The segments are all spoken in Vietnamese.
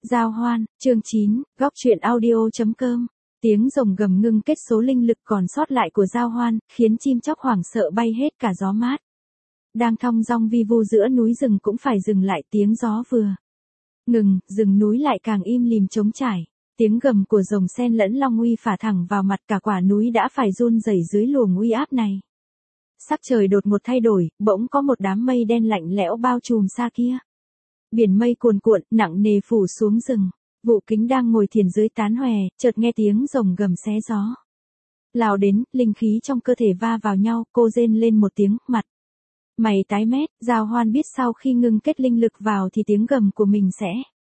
Giao hoan, chương 9, góc truyện audio.com. Tiếng rồng gầm ngưng kết số linh lực còn sót lại của giao hoan, khiến chim chóc hoảng sợ bay hết cả gió mát. Đang thong dong vi vu giữa núi rừng cũng phải dừng lại, tiếng gió vừa ngừng, rừng núi lại càng im lìm trống trải. Tiếng gầm của rồng sen lẫn long uy phả thẳng vào mặt, cả quả núi đã phải run rẩy dưới luồng uy áp này. Sắc trời đột ngột thay đổi, bỗng có một đám mây đen lạnh lẽo bao trùm xa kia. Biển mây cuồn cuộn, nặng nề phủ xuống rừng. Vụ Kính đang ngồi thiền dưới tán hòe, chợt nghe tiếng rồng gầm xé gió. Lao đến, linh khí trong cơ thể va vào nhau, cô rên lên một tiếng, mặt mày tái mét. Giao hoan biết sau khi ngưng kết linh lực vào thì tiếng gầm của mình sẽ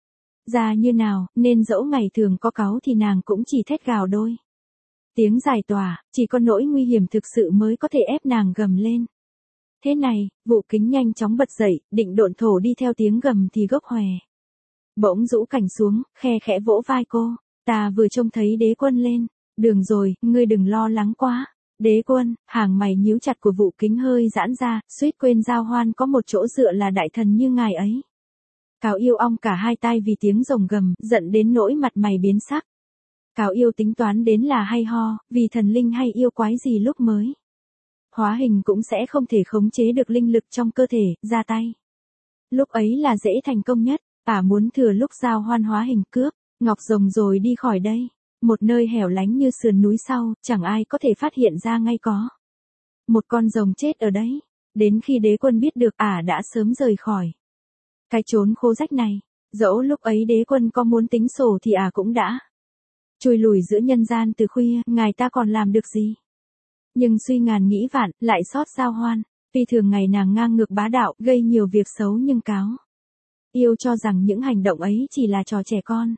ra như nào, nên dẫu ngày thường có cáu thì nàng cũng chỉ thét gào đôi tiếng dài tỏa, chỉ có nỗi nguy hiểm thực sự mới có thể ép nàng gầm lên. Thế này, Vụ Kính nhanh chóng bật dậy, định độn thổ đi theo tiếng gầm thì gốc hòe bỗng rũ cảnh xuống, khe khẽ vỗ vai cô. Ta vừa trông thấy đế quân lên. Đường rồi, ngươi đừng lo lắng quá. Đế quân, hàng mày nhíu chặt của Vụ Kính hơi giãn ra, suýt quên giao hoan có một chỗ dựa là đại thần như ngài ấy. Cáo Yêu ong cả hai tai vì tiếng rồng gầm, giận đến nỗi mặt mày biến sắc. Cáo Yêu tính toán đến là hay ho, vì thần linh hay yêu quái gì lúc mới hóa hình cũng sẽ không thể khống chế được linh lực trong cơ thể, ra tay lúc ấy là dễ thành công nhất. Muốn thừa lúc giao hoan hóa hình cướp ngọc rồng rồi đi khỏi đây. Một nơi hẻo lánh như sườn núi sau, chẳng ai có thể phát hiện ra ngay có một con rồng chết ở đấy. Đến khi đế quân biết được, đã sớm rời khỏi cái chốn khô rách này. Dẫu lúc ấy đế quân có muốn tính sổ thì cũng đã chui lùi giữa nhân gian từ khuya, ngài ta còn làm được gì. Nhưng suy ngàn nghĩ vạn, lại xót giao hoan. Vì thường ngày nàng ngang ngược bá đạo, gây nhiều việc xấu, nhưng Cáo Yêu cho rằng những hành động ấy chỉ là trò trẻ con.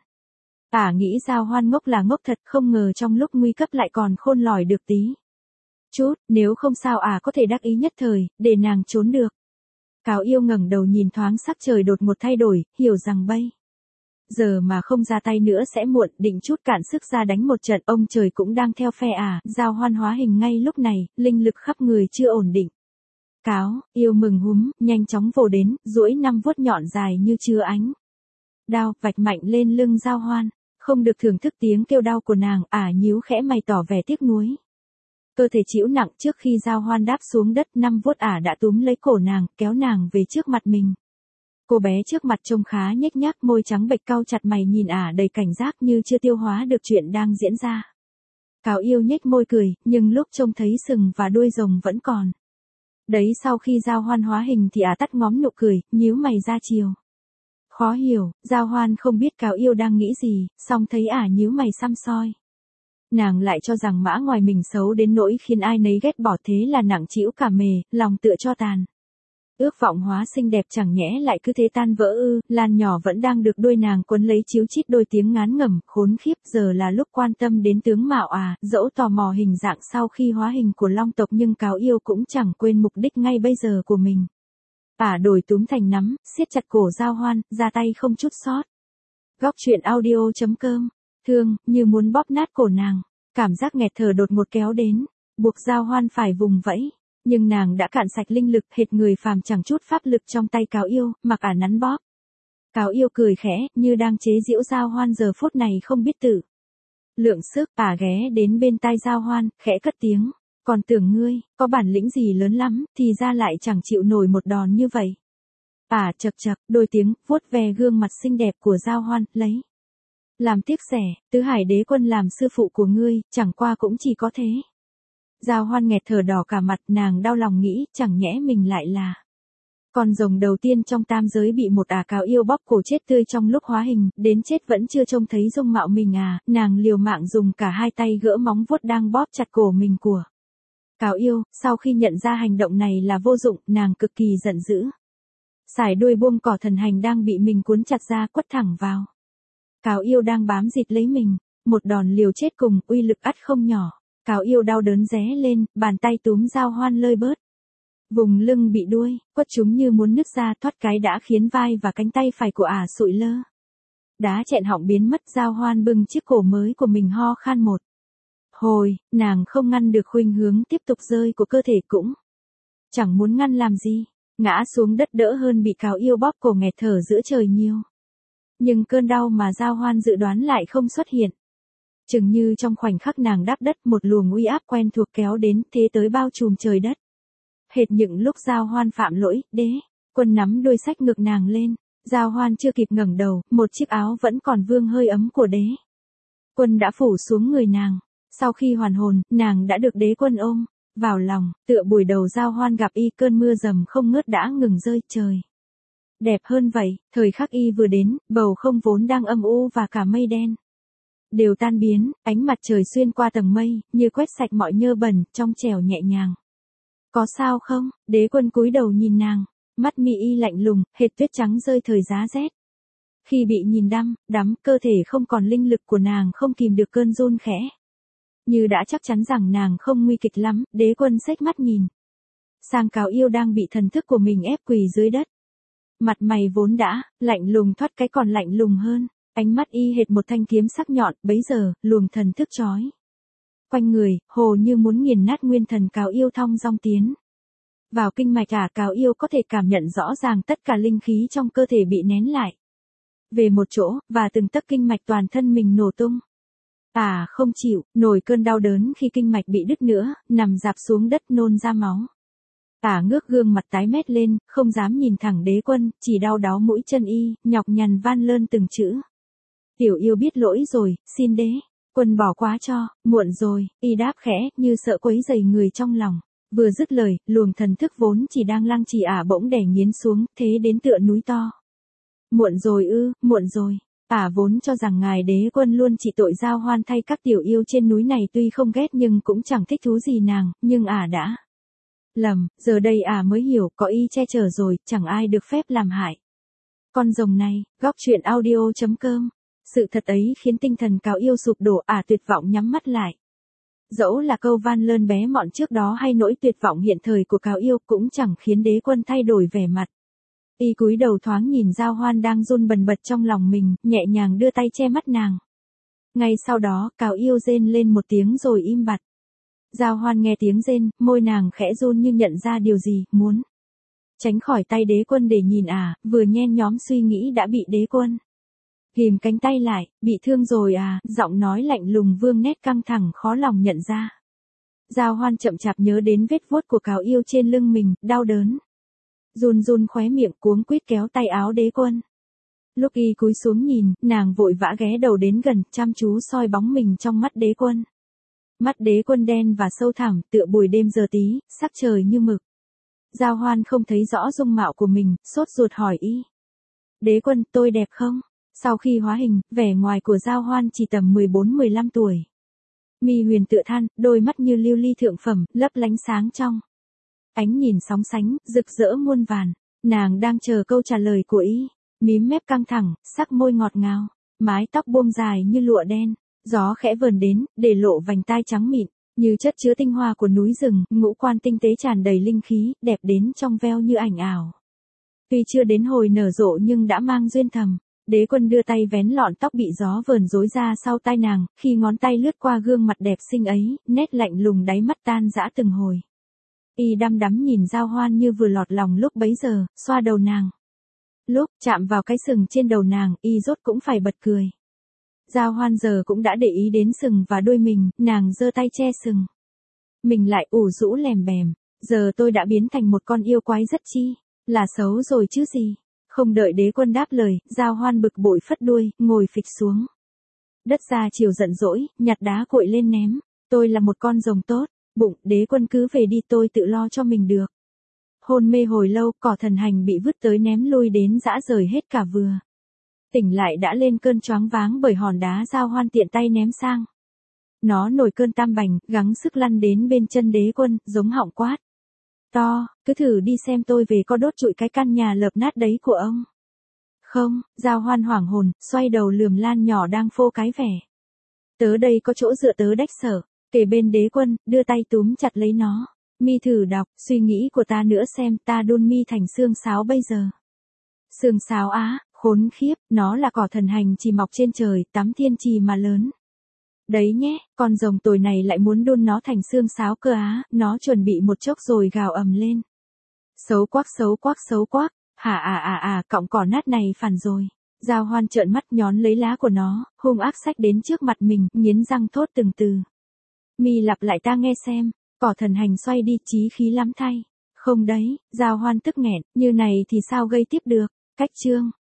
Nghĩ giao hoan ngốc là ngốc thật, không ngờ trong lúc nguy cấp lại còn khôn lỏi được tí chút, nếu không sao có thể đắc ý nhất thời, để nàng trốn được. Cáo Yêu ngẩng đầu nhìn thoáng sắc trời đột ngột thay đổi, hiểu rằng bây giờ mà không ra tay nữa sẽ muộn, định chút cạn sức ra đánh một trận. Ông trời cũng đang theo phe giao hoan hóa hình ngay lúc này, linh lực khắp người chưa ổn định. Cáo Yêu mừng húm, nhanh chóng vồ đến, duỗi 5 vuốt nhọn dài như chứa ánh đao, vạch mạnh lên lưng giao hoan. Không được thưởng thức tiếng kêu đau của nàng, nhíu khẽ mày tỏ vẻ tiếc nuối. Cơ thể chịu nặng, trước khi giao hoan đáp xuống đất, 5 vuốt đã túm lấy cổ nàng, kéo nàng về trước mặt mình. Cô bé trước mặt trông khá nhếch nhác, môi trắng bệch cau chặt mày nhìn đầy cảnh giác như chưa tiêu hóa được chuyện đang diễn ra. Cáo Yêu nhếch môi cười, nhưng lúc trông thấy sừng và đuôi rồng vẫn còn đấy sau khi giao hoan hóa hình thì tắt ngóm nụ cười, nhíu mày ra chiều. Khó hiểu, giao hoan không biết Cáo Yêu đang nghĩ gì, song thấy nhíu mày săm soi. Nàng lại cho rằng mã ngoài mình xấu đến nỗi khiến ai nấy ghét bỏ, thế là nặng trĩu cả mề, lòng tựa cho tàn. Ước vọng hóa xinh đẹp chẳng nhẽ lại cứ thế tan vỡ ư. Lan nhỏ vẫn đang được đôi nàng quấn lấy chíu chít đôi tiếng ngán ngẩm, khốn khiếp, giờ là lúc quan tâm đến tướng mạo dẫu tò mò hình dạng sau khi hóa hình của long tộc, nhưng Cáo Yêu cũng chẳng quên mục đích ngay bây giờ của mình. Đổi túm thành nắm, siết chặt cổ giao hoan, ra tay không chút sót. Góc truyện audio.com. Thương, như muốn bóp nát cổ nàng. Cảm giác nghẹt thở đột ngột kéo đến, buộc giao hoan phải vùng vẫy. Nhưng nàng đã cạn sạch linh lực, hệt người phàm chẳng chút pháp lực trong tay Cáo Yêu, mặc nắn bóp. Cáo Yêu cười khẽ, như đang chế giễu giao hoan giờ phút này không biết tự lượng sức. Ghé đến bên tai giao hoan, khẽ cất tiếng. Còn tưởng ngươi có bản lĩnh gì lớn lắm, thì ra lại chẳng chịu nổi một đòn như vậy. Chậc chậc, đôi tiếng vuốt ve gương mặt xinh đẹp của giao hoan, lấy làm tiếc rẻ. Tứ Hải đế quân làm sư phụ của ngươi, chẳng qua cũng chỉ có thế. Giao hoan nghẹt thở đỏ cả mặt, nàng đau lòng nghĩ, chẳng nhẽ mình lại là con rồng đầu tiên trong tam giới bị một Cáo Yêu bóp cổ chết tươi trong lúc hóa hình, đến chết vẫn chưa trông thấy dung mạo mình. Nàng liều mạng dùng cả hai tay gỡ móng vuốt đang bóp chặt cổ mình của Cáo Yêu. Sau khi nhận ra hành động này là vô dụng, nàng cực kỳ giận dữ. Sải đuôi buông cỏ thần hành đang bị mình cuốn chặt ra, quất thẳng vào Cáo Yêu đang bám dịt lấy mình. Một đòn liều chết cùng, uy lực ắt không nhỏ. Cáo Yêu đau đớn ré lên, bàn tay túm giao hoan lơi bớt. Vùng lưng bị đuôi, quất chúng như muốn nứt ra, thoát cái đã khiến vai và cánh tay phải của sụi lơ. Đá chẹn họng biến mất, giao hoan bưng chiếc cổ mới của mình ho khan một hồi, nàng không ngăn được khuynh hướng tiếp tục rơi của cơ thể, cũng chẳng muốn ngăn làm gì. Ngã xuống đất đỡ hơn bị Cáo Yêu bóp cổ nghẹt thở giữa trời nhiều Nhưng cơn đau mà Giao Hoan dự đoán lại không xuất hiện. Chừng như trong khoảnh khắc nàng đáp đất, một luồng uy áp quen thuộc kéo đến, thế tới bao trùm trời đất. Hệt những lúc Giao Hoan phạm lỗi, Đế Quân nắm đuôi xách ngực nàng lên. Giao Hoan chưa kịp ngẩng đầu, một chiếc áo vẫn còn vương hơi ấm của Đế Quân đã phủ xuống người nàng. Sau khi hoàn hồn, nàng đã được Đế Quân ôm vào lòng, tựa buổi đầu Giao Hoan gặp y, cơn mưa rầm không ngớt đã ngừng rơi, trời đẹp hơn vậy. Thời khắc y vừa đến, bầu không vốn đang âm u và cả mây đen đều tan biến, ánh mặt trời xuyên qua tầng mây, như quét sạch mọi nhơ bẩn, trong trẻo nhẹ nhàng. Có sao không? Đế Quân cúi đầu nhìn nàng, mắt mi y lạnh lùng, hệt tuyết trắng rơi thời giá rét. Khi bị nhìn đắm, cơ thể không còn linh lực của nàng không kìm được cơn run khẽ. Như đã chắc chắn rằng nàng không nguy kịch lắm, Đế Quân xếch mắt nhìn sang Cáo Yêu đang bị thần thức của mình ép quỳ dưới đất. Mặt mày vốn đã lạnh lùng thoát cái còn lạnh lùng hơn, ánh mắt y hệt một thanh kiếm sắc nhọn, bấy giờ, luồng thần thức chói quanh người, hồ như muốn nghiền nát nguyên thần Cáo Yêu thong dong tiến vào kinh mạch. Cáo Yêu có thể cảm nhận rõ ràng tất cả linh khí trong cơ thể bị nén lại về một chỗ, và từng tấc kinh mạch toàn thân mình nổ tung. Không chịu nổi cơn đau đớn khi kinh mạch bị đứt nữa, nằm rạp xuống đất nôn ra máu. Ngước gương mặt tái mét lên, không dám nhìn thẳng Đế Quân, chỉ đau đáu mũi chân y, nhọc nhằn van lơn từng chữ. Tiểu yêu biết lỗi rồi, xin Đế Quân bỏ qua cho, muộn rồi, y đáp khẽ, như sợ quấy rầy người trong lòng. Vừa dứt lời, luồng thần thức vốn chỉ đang lăng trì bỗng đè nghiến xuống, thế đến tựa núi to. Muộn rồi ư, muộn rồi. Vốn cho rằng ngài Đế Quân luôn trị tội Giao Hoan thay các tiểu yêu trên núi này, tuy không ghét nhưng cũng chẳng thích thú gì nàng, nhưng đã lầm, giờ đây mới hiểu, có y che chở rồi, chẳng ai được phép làm hại con rồng này. Góc truyện audio.com. Sự thật ấy khiến tinh thần Cáo Yêu sụp đổ, tuyệt vọng nhắm mắt lại. Dẫu là câu van lơn bé mọn trước đó hay nỗi tuyệt vọng hiện thời của Cáo Yêu cũng chẳng khiến Đế Quân thay đổi vẻ mặt. Y cúi đầu thoáng nhìn Giao Hoan đang run bần bật trong lòng mình, nhẹ nhàng đưa tay che mắt nàng. Ngay sau đó, Cáo Yêu rên lên một tiếng rồi im bặt. Giao Hoan nghe tiếng rên, môi nàng khẽ run như nhận ra điều gì, muốn tránh khỏi tay Đế Quân để nhìn vừa nhen nhóm suy nghĩ đã bị Đế Quân ghìm cánh tay lại. Bị thương rồi giọng nói lạnh lùng vương nét căng thẳng khó lòng nhận ra. Giao Hoan chậm chạp nhớ đến vết vuốt của Cáo Yêu trên lưng mình, đau đớn. Run run khóe miệng, cuống quýt kéo tay áo Đế Quân. Lúc y cúi xuống nhìn, nàng vội vã ghé đầu đến gần, chăm chú soi bóng mình trong mắt Đế Quân. Mắt Đế Quân đen và sâu thẳm, tựa buổi đêm giờ tí, sắc trời như mực. Giao Hoan không thấy rõ dung mạo của mình, sốt ruột hỏi y. Đế Quân, tôi đẹp không? Sau khi hóa hình, vẻ ngoài của Giao Hoan chỉ tầm 14-15 tuổi. Mi huyền tựa than, đôi mắt như lưu ly thượng phẩm, lấp lánh sáng trong ánh nhìn sóng sánh, rực rỡ muôn vàn. Nàng đang chờ câu trả lời của y. Mím mép căng thẳng, sắc môi ngọt ngào, mái tóc buông dài như lụa đen. Gió khẽ vờn đến, để lộ vành tai trắng mịn, như chất chứa tinh hoa của núi rừng, ngũ quan tinh tế tràn đầy linh khí, đẹp đến trong veo như ảnh ảo. Tuy chưa đến hồi nở rộ nhưng đã mang duyên thầm. Đế Quân đưa tay vén lọn tóc bị gió vờn rối ra sau tai nàng, khi ngón tay lướt qua gương mặt đẹp xinh ấy, nét lạnh lùng đáy mắt tan rã từng hồi. Y đăm đắm nhìn Giao Hoan như vừa lọt lòng lúc bấy giờ, xoa đầu nàng. Lúc chạm vào cái sừng trên đầu nàng, y rốt cũng phải bật cười. Giao Hoan giờ cũng đã để ý đến sừng và đuôi mình, nàng giơ tay che sừng mình lại, ủ rũ lèm bèm. Giờ tôi đã biến thành một con yêu quái rất chi là xấu rồi chứ gì. Không đợi Đế Quân đáp lời, Giao Hoan bực bội phất đuôi, ngồi phịch xuống đất ra chiều giận dỗi, nhặt đá cuội lên ném. Tôi là một con rồng tốt, bụng, Đế Quân cứ về đi, tôi tự lo cho mình được. Hôn mê hồi lâu, cỏ thần hành bị vứt tới ném lui đến rã rời hết cả vừa. Tỉnh lại đã lên cơn choáng váng bởi hòn đá Giao Hoan tiện tay ném sang. Nó nổi cơn tam bành, gắng sức lăn đến bên chân Đế Quân, giống họng quát to, cứ thử đi xem tôi về có đốt trụi cái căn nhà lợp nát đấy của ông không. Giao Hoan hoảng hồn, xoay đầu lườm Lan nhỏ đang phô cái vẻ. Tớ đây có chỗ dựa, tớ đách sở. Kề bên Đế Quân, đưa tay túm chặt lấy nó. Mi thử đọc, suy nghĩ của ta nữa xem, ta đun mi thành xương sáo bây giờ. Xương sáo khốn khiếp, nó là cỏ thần hành chỉ mọc trên trời, tắm thiên trì mà lớn. Đấy nhé, con rồng tồi này lại muốn đun nó thành xương sáo cơ nó chuẩn bị một chốc rồi gào ầm lên. Xấu quắc xấu quắc xấu quắc, cọng cỏ nát này phản rồi. Giao Hoan trợn mắt nhón lấy lá của nó, hung ác xách đến trước mặt mình, nghiến răng thốt từng từ. Mi lặp lại ta nghe xem, cỏ thần hành xoay đi chí khí lắm thay. Không đấy, Giao Hoan tức nghẹn, như này thì sao gây tiếp được, cách chương.